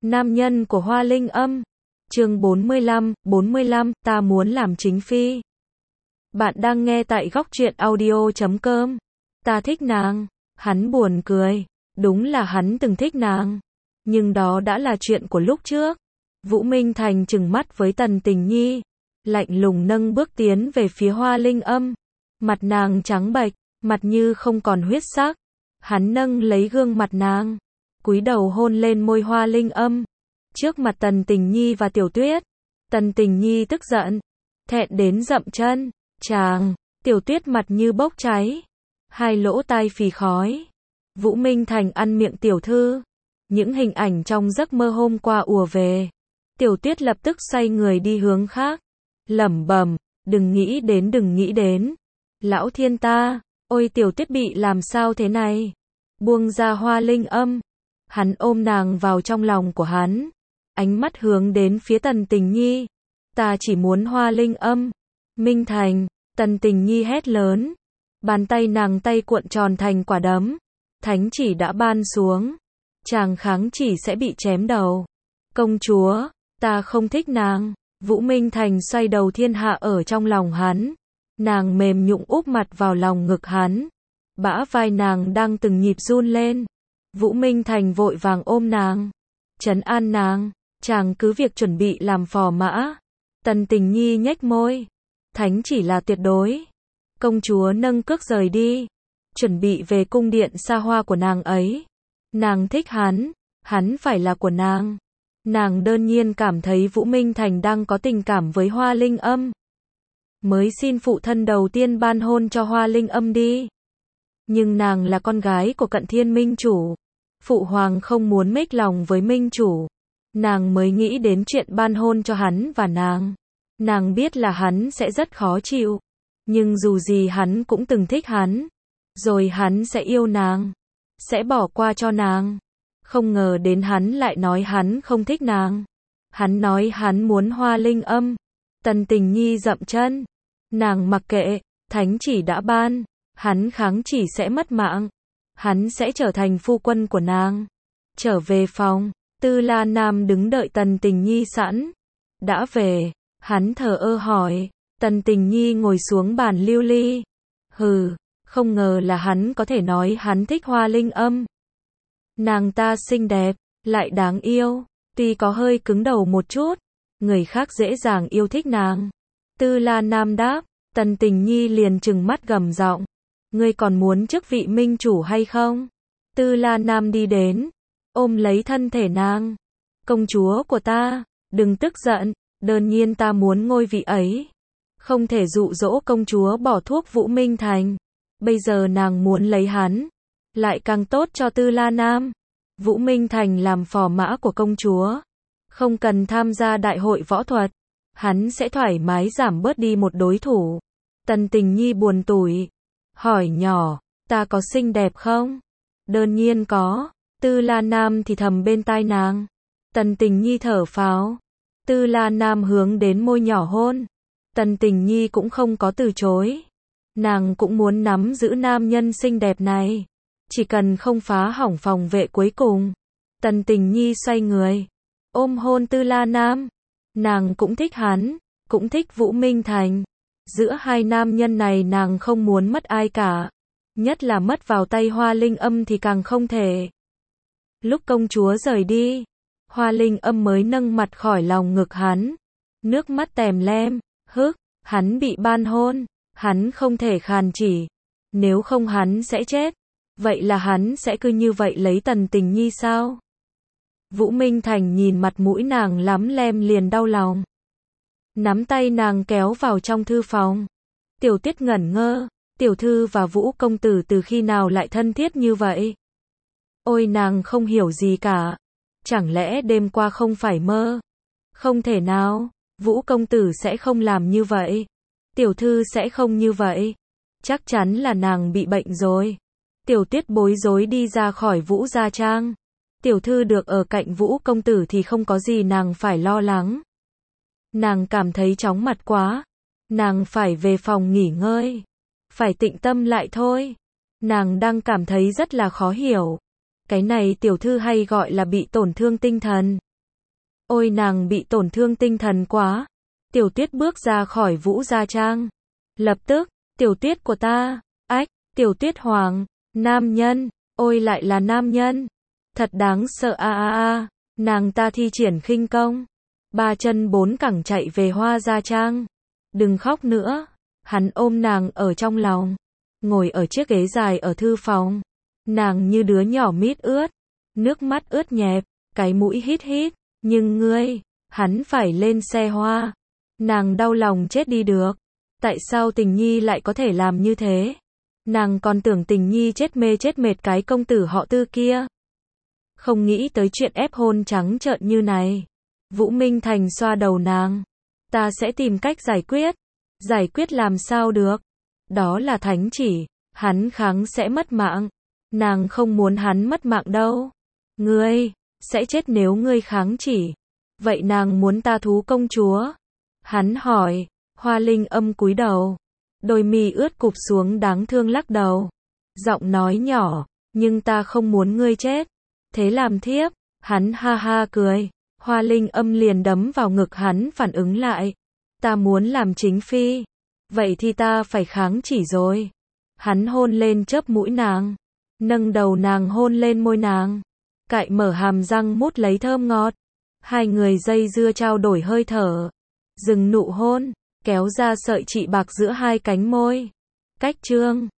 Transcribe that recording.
Nam nhân của Hoa Linh Âm. Chương 45, ta muốn làm chính phi. Bạn đang nghe tại góc truyện audio.com. Ta thích nàng. Hắn buồn cười. Đúng là hắn từng thích nàng. Nhưng đó đã là chuyện của lúc trước. Vũ Minh Thành trừng mắt với Tần Tình Nhi. Lạnh lùng nâng bước tiến về phía Hoa Linh Âm. Mặt nàng trắng bệch, mặt như không còn huyết sắc. Hắn nâng lấy gương mặt nàng, cúi đầu hôn lên môi Hoa Linh Âm. Trước mặt Tần Tình Nhi và Tiểu Tuyết. Tần Tình Nhi tức giận, thẹn đến dậm chân. Chàng, Tiểu Tuyết mặt như bốc cháy, hai lỗ tai phì khói. Vũ Minh Thành ăn miệng tiểu thư. Những hình ảnh trong giấc mơ hôm qua ùa về. Tiểu Tuyết lập tức xoay người đi hướng khác, lẩm bẩm, đừng nghĩ đến. Lão thiên ta, ôi Tiểu Tuyết bị làm sao thế này? Buông ra Hoa Linh Âm. Hắn ôm nàng vào trong lòng của hắn, ánh mắt hướng đến phía Tần Tình Nhi. Ta chỉ muốn Hoa Linh Âm. Minh Thành, Tần Tình Nhi hét lớn. Bàn tay nàng tay cuộn tròn thành quả đấm. Thánh chỉ đã ban xuống. Chàng kháng chỉ sẽ bị chém đầu. Công chúa, ta không thích nàng. Vũ Minh Thành xoay đầu thiên hạ ở trong lòng hắn. Nàng mềm nhũn úp mặt vào lòng ngực hắn. Bả vai nàng đang từng nhịp run lên. Vũ Minh Thành vội vàng ôm nàng, trấn an nàng. Chàng cứ việc chuẩn bị làm phò mã. Tần Tình Nhi nhếch môi. Thánh chỉ là tuyệt đối. Công chúa nâng cước rời đi, chuẩn bị về cung điện xa hoa của nàng ấy. Nàng thích hắn phải là của nàng. Nàng đơn nhiên cảm thấy Vũ Minh Thành đang có tình cảm với Hoa Linh Âm. Mới xin phụ thân đầu tiên ban hôn cho Hoa Linh Âm đi. Nhưng nàng là con gái của Cận Thiên Minh Chủ. Phụ hoàng không muốn mếch lòng với Minh Chủ. Nàng mới nghĩ đến chuyện ban hôn cho hắn và nàng. Nàng biết là hắn sẽ rất khó chịu. Nhưng dù gì hắn cũng từng thích hắn. Rồi hắn sẽ yêu nàng, sẽ bỏ qua cho nàng. Không ngờ đến hắn lại nói hắn không thích nàng. Hắn nói hắn muốn Hoa Linh Âm. Tần Tình Nhi dậm chân. Nàng mặc kệ, thánh chỉ đã ban. Hắn kháng chỉ sẽ mất mạng. Hắn sẽ trở thành phu quân của nàng. Trở về phòng, Tư La Nam đứng đợi Tần Tình Nhi sẵn. Đã về, hắn thờ ơ hỏi. Tần Tình Nhi ngồi xuống bàn lưu ly. Hừ, không ngờ là hắn có thể nói hắn thích Hoa Linh Âm. Nàng ta xinh đẹp, lại đáng yêu. Tuy có hơi cứng đầu một chút, người khác dễ dàng yêu thích nàng. Tư La Nam đáp. Tần Tình Nhi liền trừng mắt gầm giọng. Ngươi còn muốn chức vị minh chủ hay không? Tư La Nam đi đến, ôm lấy thân thể nàng. Công chúa của ta, đừng tức giận, đơn nhiên ta muốn ngôi vị ấy. Không thể dụ dỗ công chúa bỏ thuốc Vũ Minh Thành. Bây giờ nàng muốn lấy hắn, lại càng tốt cho Tư La Nam. Vũ Minh Thành làm phò mã của công chúa, không cần tham gia đại hội võ thuật. Hắn sẽ thoải mái giảm bớt đi một đối thủ. Tần Tình Nhi buồn tủi, hỏi nhỏ, ta có xinh đẹp không? Đơn nhiên có. Tư La Nam thì thầm bên tai nàng. Tần Tình Nhi thở phào. Tư La Nam hướng đến môi nhỏ hôn. Tần Tình Nhi cũng không có từ chối. Nàng cũng muốn nắm giữ nam nhân xinh đẹp này. Chỉ cần không phá hỏng phòng vệ cuối cùng. Tần Tình Nhi xoay người, ôm hôn Tư La Nam. Nàng cũng thích hắn, cũng thích Vũ Minh Thành. Giữa hai nam nhân này nàng không muốn mất ai cả. Nhất là mất vào tay Hoa Linh Âm thì càng không thể. Lúc công chúa rời đi, Hoa Linh Âm mới nâng mặt khỏi lòng ngực hắn. Nước mắt tèm lem, hắn bị ban hôn. Hắn không thể khàn chỉ. Nếu không hắn sẽ chết. Vậy là hắn sẽ cứ như vậy lấy Tần Tình Nhi sao? Vũ Minh Thành nhìn mặt mũi nàng lắm lem liền đau lòng. Nắm tay nàng kéo vào trong thư phòng. Tiểu Tuyết ngẩn ngơ. Tiểu thư và Vũ công tử từ khi nào lại thân thiết như vậy? Ôi nàng không hiểu gì cả. Chẳng lẽ đêm qua không phải mơ? Không thể nào. Vũ công tử sẽ không làm như vậy. Tiểu thư sẽ không như vậy. Chắc chắn là nàng bị bệnh rồi. Tiểu Tuyết bối rối đi ra khỏi Vũ gia trang. Tiểu thư được ở cạnh Vũ công tử thì không có gì nàng phải lo lắng. Nàng cảm thấy chóng mặt quá. Nàng phải về phòng nghỉ ngơi. Phải tĩnh tâm lại thôi. Nàng đang cảm thấy rất là khó hiểu. Cái này tiểu thư hay gọi là bị tổn thương tinh thần. Ôi nàng bị tổn thương tinh thần quá. Tiểu Tuyết bước ra khỏi Vũ Gia Trang. Lập tức, Tiểu Tuyết của ta, ách, Tiểu Tuyết Hoàng, nam nhân, ôi lại là nam nhân. Thật đáng sợ a a a, nàng ta thi triển khinh công. Ba chân bốn cẳng chạy về Hoa Gia Trang. Đừng khóc nữa. Hắn ôm nàng ở trong lòng. Ngồi ở chiếc ghế dài ở thư phòng. Nàng như đứa nhỏ mít ướt. Nước mắt ướt nhẹp, cái mũi hít hít. Nhưng ngươi, hắn phải lên xe hoa. Nàng đau lòng chết đi được. Tại sao Tình Nhi lại có thể làm như thế? Nàng còn tưởng Tình Nhi chết mê chết mệt cái công tử họ Tư kia. Không nghĩ tới chuyện ép hôn trắng trợn như này. Vũ Minh Thành xoa đầu nàng. Ta sẽ tìm cách giải quyết. Giải quyết làm sao được? Đó là thánh chỉ. Hắn kháng sẽ mất mạng. Nàng không muốn hắn mất mạng đâu. Ngươi sẽ chết nếu ngươi kháng chỉ. Vậy nàng muốn ta thú công chúa? Hắn hỏi. Hoa Linh Âm cúi đầu. Đôi mi ướt cụp xuống đáng thương lắc đầu. Giọng nói nhỏ. Nhưng ta không muốn ngươi chết. Thế làm thiếp. Hắn ha ha cười. Hoa Linh Âm liền đấm vào ngực hắn phản ứng lại. Ta muốn làm chính phi. Vậy thì ta phải kháng chỉ rồi. Hắn hôn lên chớp mũi nàng. Nâng đầu nàng hôn lên môi nàng. Cạy mở hàm răng mút lấy thơm ngọt. Hai người dây dưa trao đổi hơi thở. Dừng nụ hôn. Kéo ra sợi trị bạc giữa hai cánh môi. Cách chương